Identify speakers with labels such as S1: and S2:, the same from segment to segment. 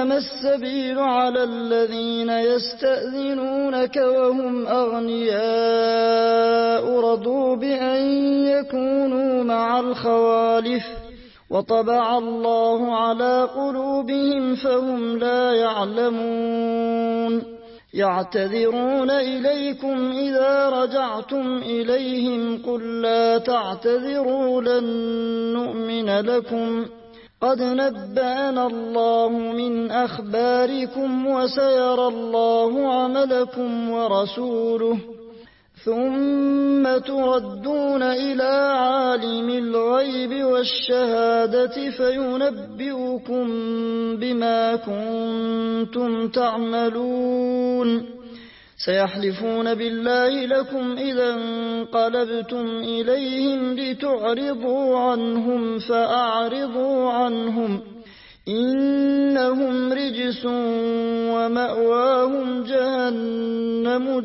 S1: إنما السبيل على الذين يستأذنونك وهم أغنياء رضوا بأن يكونوا مع الخوالف وطبع الله على قلوبهم فهم لا يعلمون يعتذرون إليكم إذا رجعتم إليهم قل لا تعتذروا لن نؤمن لكم قد نبأنا الله من أخباركم وسيرى الله عملكم ورسوله ثم تردون إلى عالم الغيب والشهادة فينبئكم بما كنتم تعملون سيحلفون بالله لكم إذا انقلبتم إليهم لتعرضوا عنهم فأعرضوا عنهم إنهم رجس ومأواهم جهنم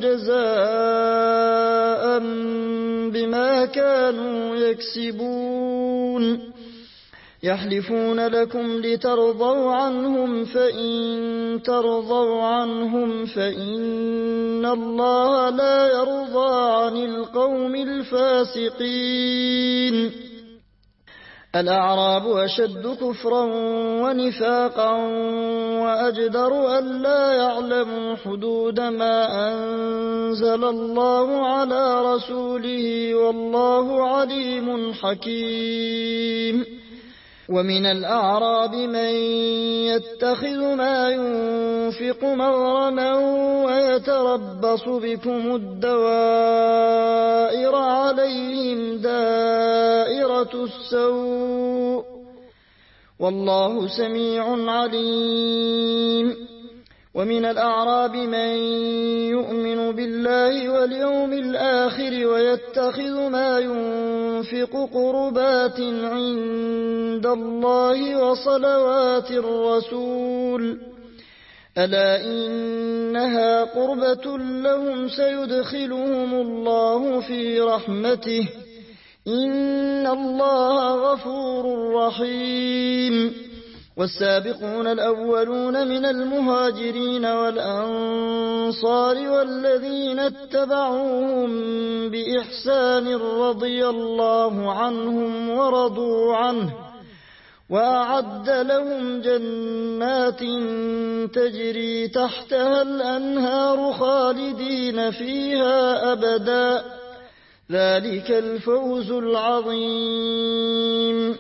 S1: جزاء بما كانوا يكسبون يحلفون لكم لترضوا عنهم فإن ترضوا عنهم فإن الله لا يرضى عن القوم الفاسقين الأعراب أشد كفرا ونفاقا وأجدر ألا يعلموا حدود ما أنزل الله على رسوله والله عليم حكيم ومن الأعراب من يتخذ ما ينفق مغرما ويتربص بكم الدوائر عليهم دائرة السوء والله سميع عليم ومن الأعراب من يؤمن بالله واليوم الآخر ويتخذ ما ينفق قربات عند الله وصلوات الرسول ألا إنها قربة لهم سيدخلهم الله في رحمته إن الله غفور رحيم والسابقون الأولون من المهاجرين والأنصار والذين اتبعوهم بإحسان رضي الله عنهم ورضوا عنه وأعد لهم جنات تجري تحتها الأنهار خالدين فيها أبدا ذلك الفوز العظيم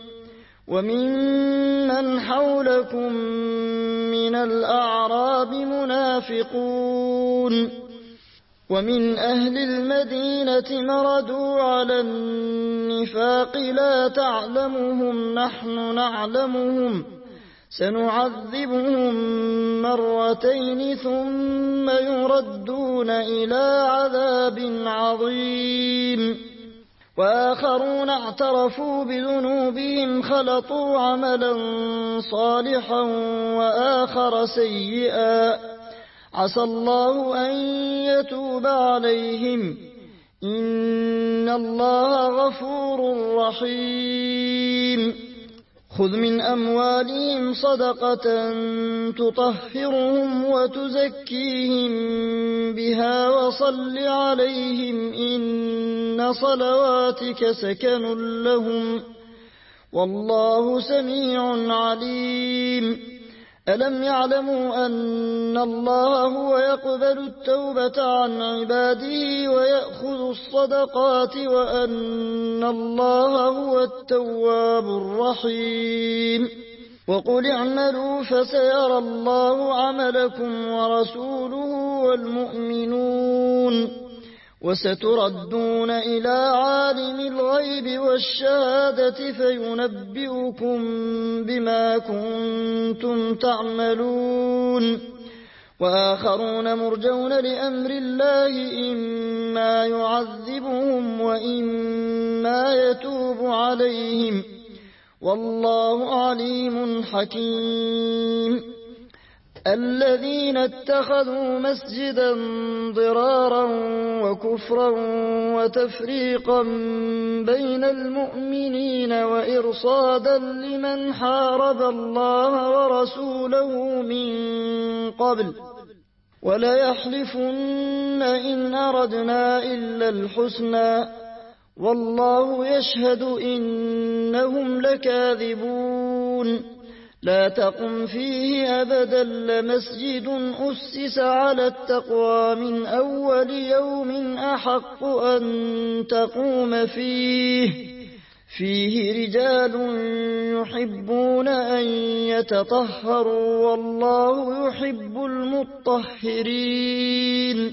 S1: وممن حولكم من الأعراب منافقون ومن أهل المدينة مردوا على النفاق لا تعلمهم نحن نعلمهم سنعذبهم مرتين ثم يردون إلى عذاب عظيم وآخرون اعترفوا بذنوبهم خلطوا عملا صالحا وآخر سيئا عسى الله أن يتوب عليهم إن الله غفور رحيم خذ من أموالهم صدقة تطهرهم وتزكيهم بها وصل عليهم إن صلواتك سكن لهم والله سميع عليم ألم يعلموا أن الله هو يقبل التوبة عن عباده ويأخذ الصدقات وأن الله هو التواب الرحيم وقل اعملوا فسيرى الله عملكم ورسوله والمؤمنون وستردون إلى عالم الغيب والشهادة فينبئكم بما كنتم تعملون وآخرون مرجون لأمر الله إما يعذبهم وإما يتوب عليهم والله عليم حكيم الذين اتخذوا مسجدا ضرارا وكفرا وتفريقا بين المؤمنين وإرصادا لمن حارب الله ورسوله من قبل وليحلفن إن أردنا إلا الحسنى والله يشهد إنهم لكاذبون لا تقم فيه أبدا لمسجد أسس على التقوى من أول يوم أحق أن تقوم فيه رجال يحبون أن يتطهروا والله يحب المطهرين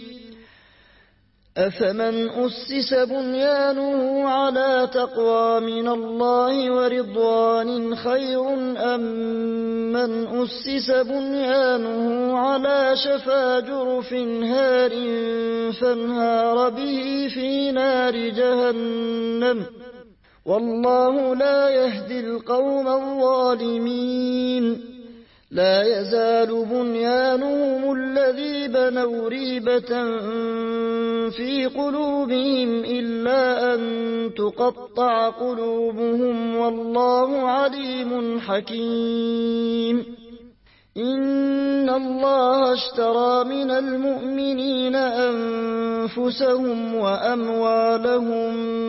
S1: أفمن أسس بنيانه على تقوى من الله ورضوان خير أم من أسس بنيانه على شفا جرف هار فانهار به في نار جهنم والله لا يهدي القوم الظالمين لا يزال بنيانهم الذي بنوا ريبة في قلوبهم إلا أن تقطع قلوبهم والله عليم حكيم إن الله اشترى من المؤمنين أنفسهم وأموالهم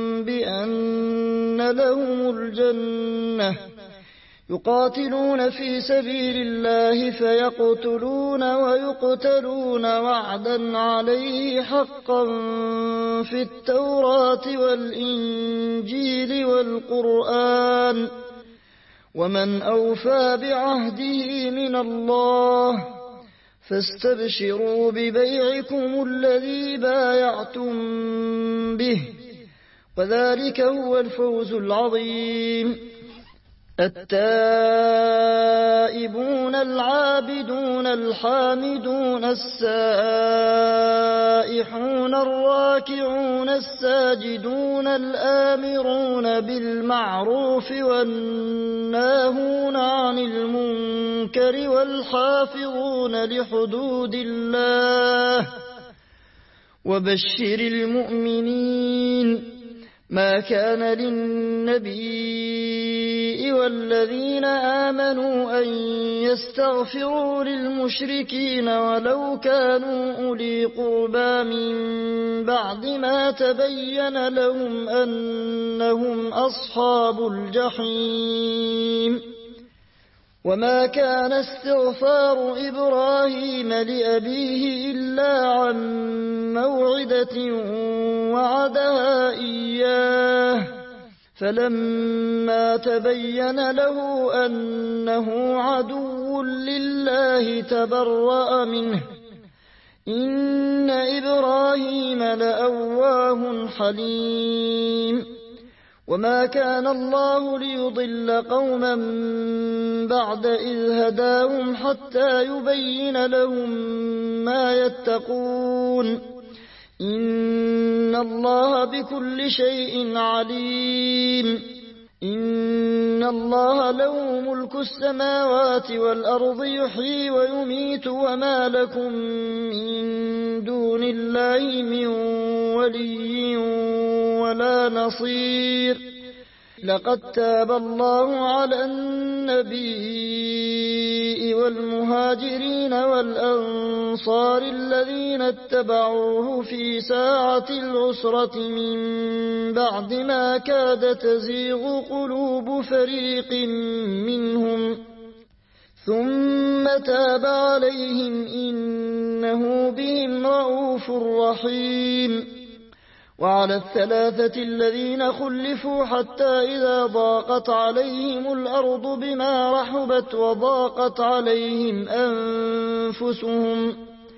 S1: بأن لهم الجنة يقاتلون في سبيل الله فيقتلون ويقتلون وعدا عليه حقا في التوراة والإنجيل والقرآن ومن أوفى بعهده من الله فاستبشروا ببيعكم الذي بايعتم به وذلك هو الفوز العظيم التائبون العابدون الحامدون السائحون الراكعون الساجدون الآمرون بالمعروف والناهون عن المنكر والحافظون لحدود الله وبشر المؤمنين ما كان للنبي والذين آمنوا أن يستغفروا للمشركين ولو كانوا أولي قربى من بعد ما تبين لهم أنهم أصحاب الجحيم وما كان استغفار إبراهيم لأبيه إلا عن موعدة وعدها إياه فلما تبين له أنه عدو لله تبرأ منه إن إبراهيم لأواه حليم وما كان الله ليضل قوما بعد إذ هداهم حتى يبين لهم ما يتقون إن الله بكل شيء عليم إن الله له ملك السماوات والأرض يحيي ويميت وما لكم من دون الله من ولي ولا نصير لقد تاب الله على النبي والمهاجرين والأنصار الذين اتبعوه في ساعة العسرة من بعد ما كاد تزيغ قلوب فريق منهم ثم تاب عليهم إنه بهم رءوف رحيم وعلى الثلاثة الذين خلفوا حتى إذا ضاقت عليهم الأرض بما رحبت وضاقت عليهم أنفسهم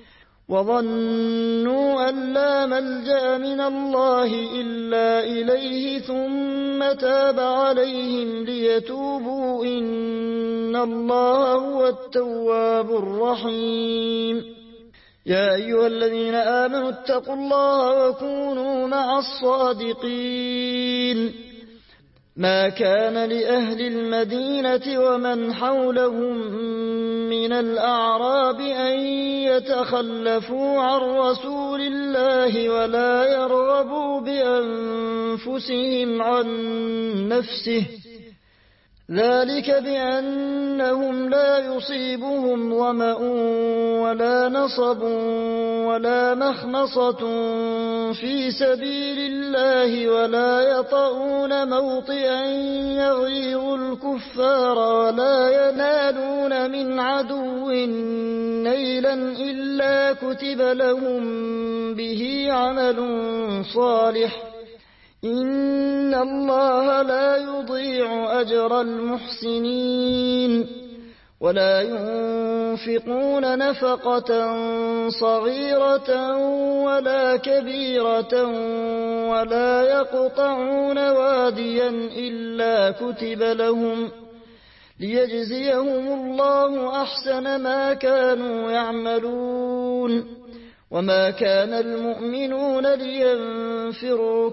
S1: وظنوا أن لا ملجأ من الله إلا إليه ثم تاب عليهم ليتوبوا إن الله هو التواب الرحيم يا أيها الذين آمنوا اتقوا الله وكونوا مع الصادقين ما كان لأهل المدينة ومن حولهم من الأعراب أن يتخلفوا عن رسول الله ولا يرغبوا بأنفسهم عن نفسه، ذلك بأنهم لا يصيبهم ظمأ ولا نصب ولا مخمصة في سبيل الله ولا يطؤون موطئا يغيظ الكفار ولا ينالون من عدو نيلا إلا كتب لهم به عمل صالح، إن الله لا يضيع أجر المحسنين. ولا ينفقون نفقة صغيرة ولا كبيرة ولا يقطعون واديا إلا كتب لهم ليجزيهم الله أحسن ما كانوا يعملون. وما كان المؤمنون لينفروا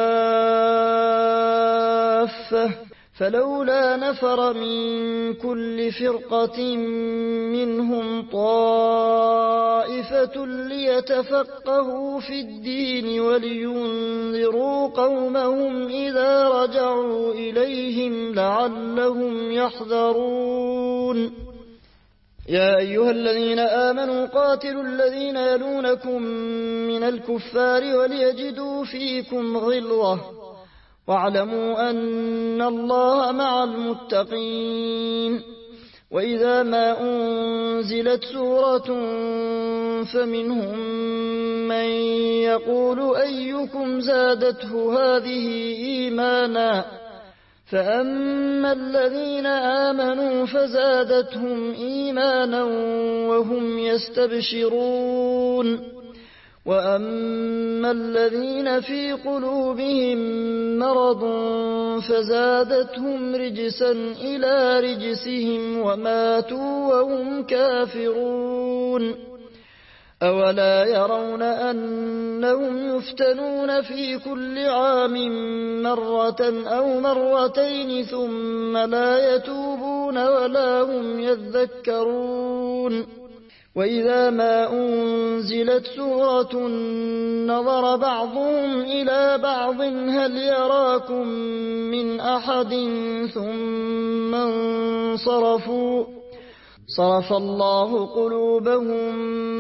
S1: كافة فلولا نفر من كل فرقة منهم طائفة ليتفقهوا في الدين ولينذروا قومهم إذا رجعوا إليهم لعلهم يحذرون. يا أيها الذين آمنوا قاتلوا الذين يلونكم من الكفار وليجدوا فيكم غلظة واعلموا أن الله مع المتقين. وإذا ما أنزلت سورة فمنهم من يقول أيكم زادته هذه إيمانا، فأما الذين آمنوا فزادتهم إيمانا وهم يستبشرون، وأما الذين في قلوبهم مرض فزادتهم رجسا إلى رجسهم وماتوا وهم كافرون. أولا يرون أنهم يفتنون في كل عام مرة أو مرتين ثم لا يتوبون ولا هم يذكرون. وإذا ما أنزلت سورة نظر بعضهم إلى بعض هل يراكم من أحد ثم انصرفوا، صرف الله قلوبهم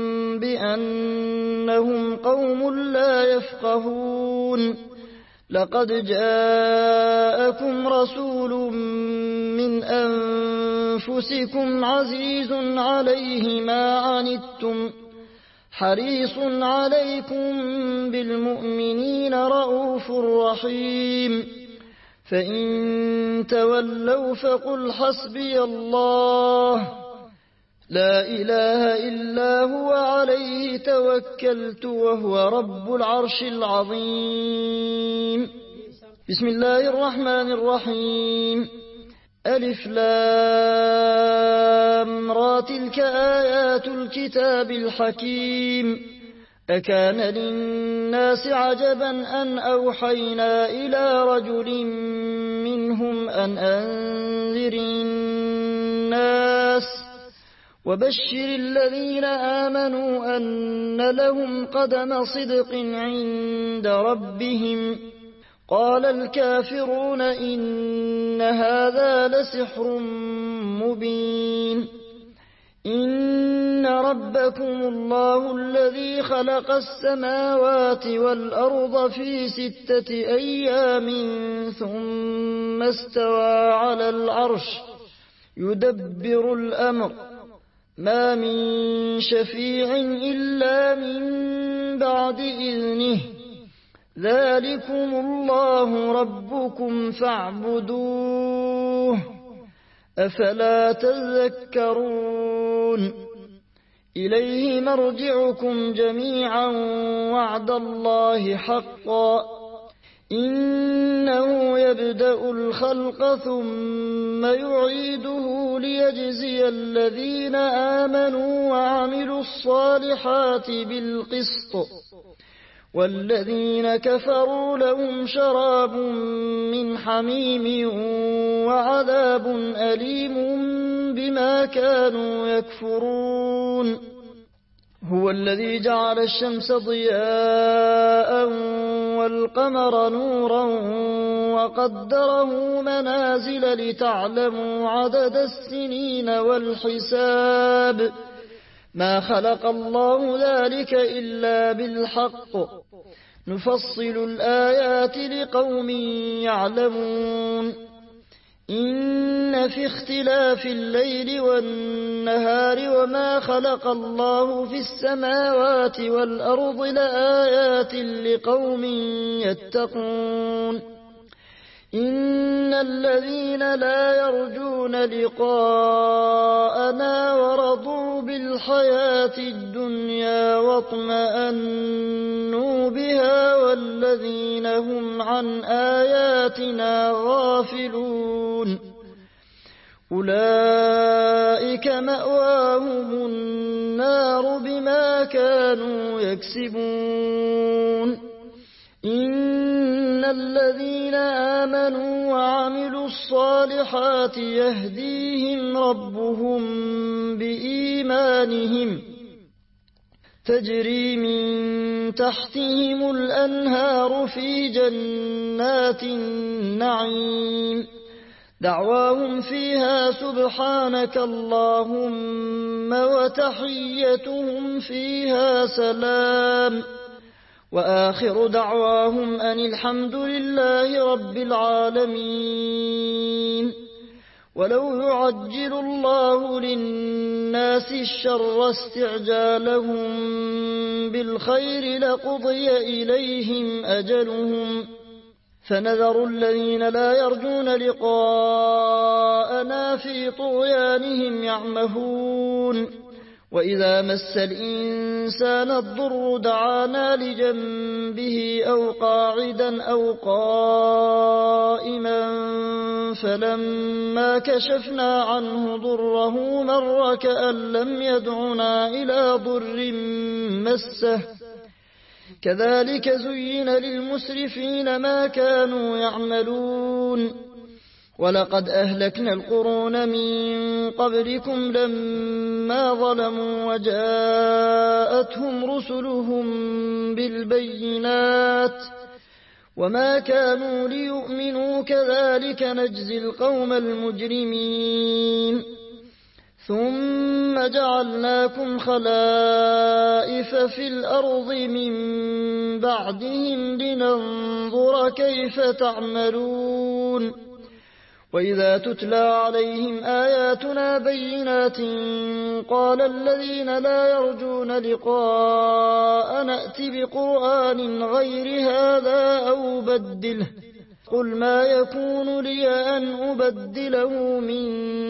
S1: بأنهم قوم لا يفقهون. لقد جاءكم رسول من أنفسكم عزيز عليه ما عنتم حريص عليكم بالمؤمنين رؤوف رحيم. فإن تولوا فقل حسبي الله لا إله إلا هو عليه توكلت وهو رب العرش العظيم. بسم الله الرحمن الرحيم. ألف لام را تلك آيات الكتاب الحكيم. أكان للناس عجبا أن أوحينا إلى رجل منهم أن أنذر الناس وبشر الذين آمنوا أن لهم قدم صدق عند ربهم. قال الكافرون إن هذا لسحر مبين. إن ربكم الله الذي خلق السماوات والأرض في 6 أيام ثم استوى على العرش يدبر الأمر ما من شفيع إلا من بعد إذنه ذلكم الله ربكم فاعبدوه أفلا تذكرون. إليه مرجعكم جميعا وعد الله حقا إنه يبدأ الخلق ثم يعيده ليجزي الذين آمنوا وعملوا الصالحات بالقسط والذين كفروا لهم شراب من حميم وعذاب أليم بما كانوا يكفرون. هو الذي جعل الشمس ضياء والقمر نورا وقدره منازل لتعلموا عدد السنين والحساب. ما خلق الله ذلك إلا بالحق، نفصل الآيات لقوم يعلمون. إن في اختلاف الليل والنهار وما خلق الله في السماوات والأرض لآيات لقوم يتقون. إن الذين لا يرجون لقاءنا ورضوا بالحياة الدنيا واطمأنوا بها والذين هم عن آياتنا غافلون أولئك مأواهم النار بما كانوا يكسبون. إن الذين آمنوا وعملوا الصالحات يهديهم ربهم بإيمانهم تجري من تحتهم الأنهار في جنات النعيم دعواهم فيها سبحانك اللهم وتحيتهم فيها سلام وآخر دعواهم أن الحمد لله رب العالمين. ولو يعجل الله للناس الشر استعجالهم بالخير لقضي إليهم أجلهم فنذر الذين لا يرجون لقاءنا في طغيانهم يعمهون. وإذا مس الإنسان الضر دعانا لجنبه أو قاعدا أو قائما فلما كشفنا عنه ضره مر كأن لم يدعنا إلى ضر مسه كذلك زين للمسرفين ما كانوا يعملون. ولقد أهلكنا القرون من قبلكم لما ظلموا وجاءتهم رسلهم بالبينات وما كانوا ليؤمنوا كذلك نجزي القوم المجرمين. ثم جعلناكم خلائف في الأرض من بعدهم لننظر كيف تعملون. وإذا تتلى عليهم آياتنا بينات قال الذين لا يرجون لقاء نأت بقرآن غير هذا أو بدله قل ما يكون لي أن أبدله من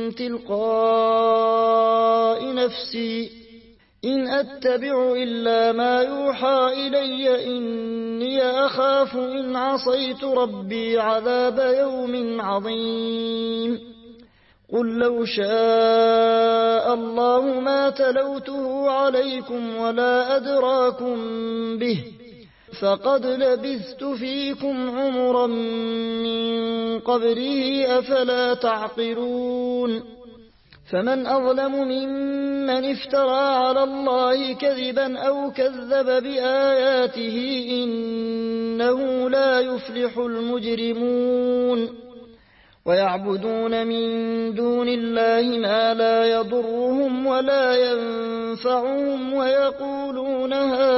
S1: تلقاء نفسي إن أتبع إلا ما يوحى إلي إني أخاف إن عصيت ربي عذاب يوم عظيم. قل لو شاء الله ما تلوته عليكم ولا أدراكم به فقد لبثت فيكم عمرا من قبله أفلا تعقلون. فمن أظلم ممن افترى على الله كذبا أو كذب بآياته إنه لا يفلح المجرمون. ويعبدون من دون الله ما لا يضرهم ولا ينفعهم ويقولون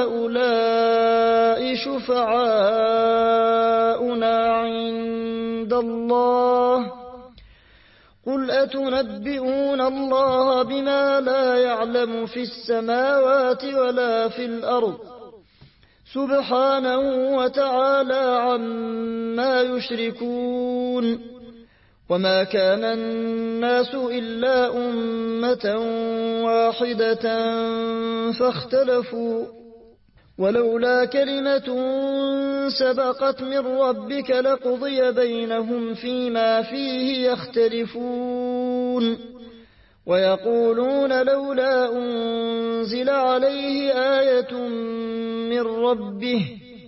S1: هؤلاء شفعاؤنا عند الله قل أتنبئون الله بما لا يعلم في السماوات ولا في الأرض سبحانه وتعالى عما يشركون. وما كان الناس إلا أمة واحدة فاختلفوا ولولا كلمة سبقت من ربك لقضي بينهم فيما فيه يختلفون. ويقولون لولا أنزل عليه آية من ربه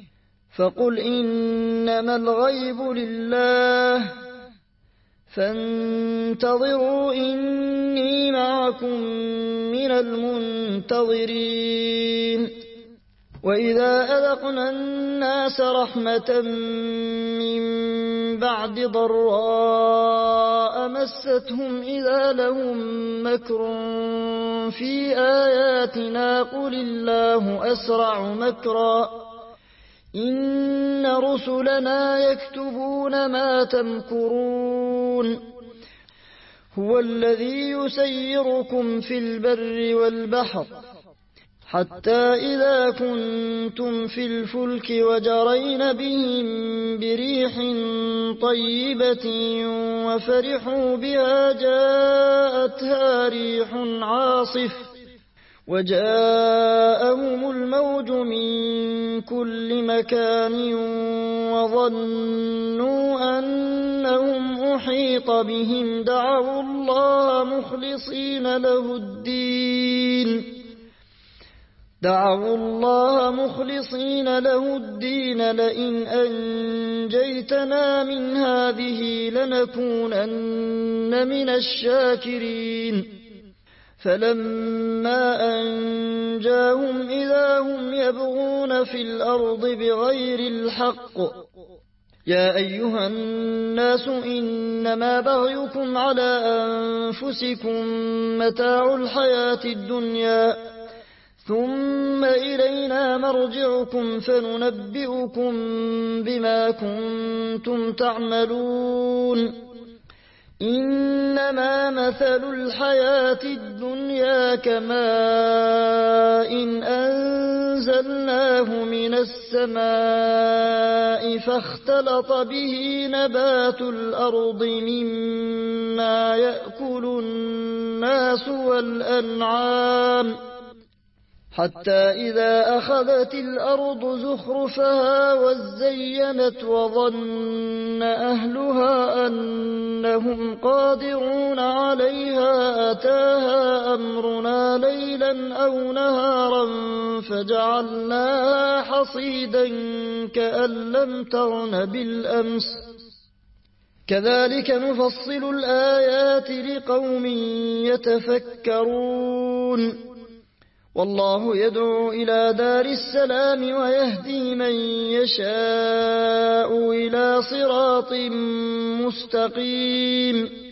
S1: فقل إنما الغيب لله فانتظروا إني معكم من المنتظرين وإذا أذقنا الناس رحمة من بعد ضراء مستهم إذا لهم مكر في آياتنا قل الله أسرع مكرا إن رسلنا يكتبون ما تمكرون هو الذي يسيركم في البر والبحر حتى إذا كنتم في الفلك وجرين بهم بريح طيبة وفرحوا بها جاءتها ريح عاصف وجاءهم الموج من كل مكان وظنوا أنهم أحيط بهم دعوا الله مخلصين له الدين لئن أنجيتنا من هذه لنكونن من الشاكرين فلما أنجاهم إذا هم يبغون في الأرض بغير الحق يا أيها الناس إنما بغيكم على أنفسكم متاع الحياة الدنيا ثم إلينا مرجعكم فننبئكم بما كنتم تعملون إنما مثل الحياة الدنيا كماء أنزلناه من السماء فاختلط به نبات الأرض مما يأكل الناس والأنعام حتى إذا أخذت الأرض زخرفها وزينت وظن أهلها أنهم قادرون عليها أتاها أمرنا ليلا أو نهارا فجعلناها حصيدا كأن لم تغن بالأمس كذلك نفصل الآيات لقوم يتفكرون والله يدعو إلى دار السلام ويهدي من يشاء إلى صراط مستقيم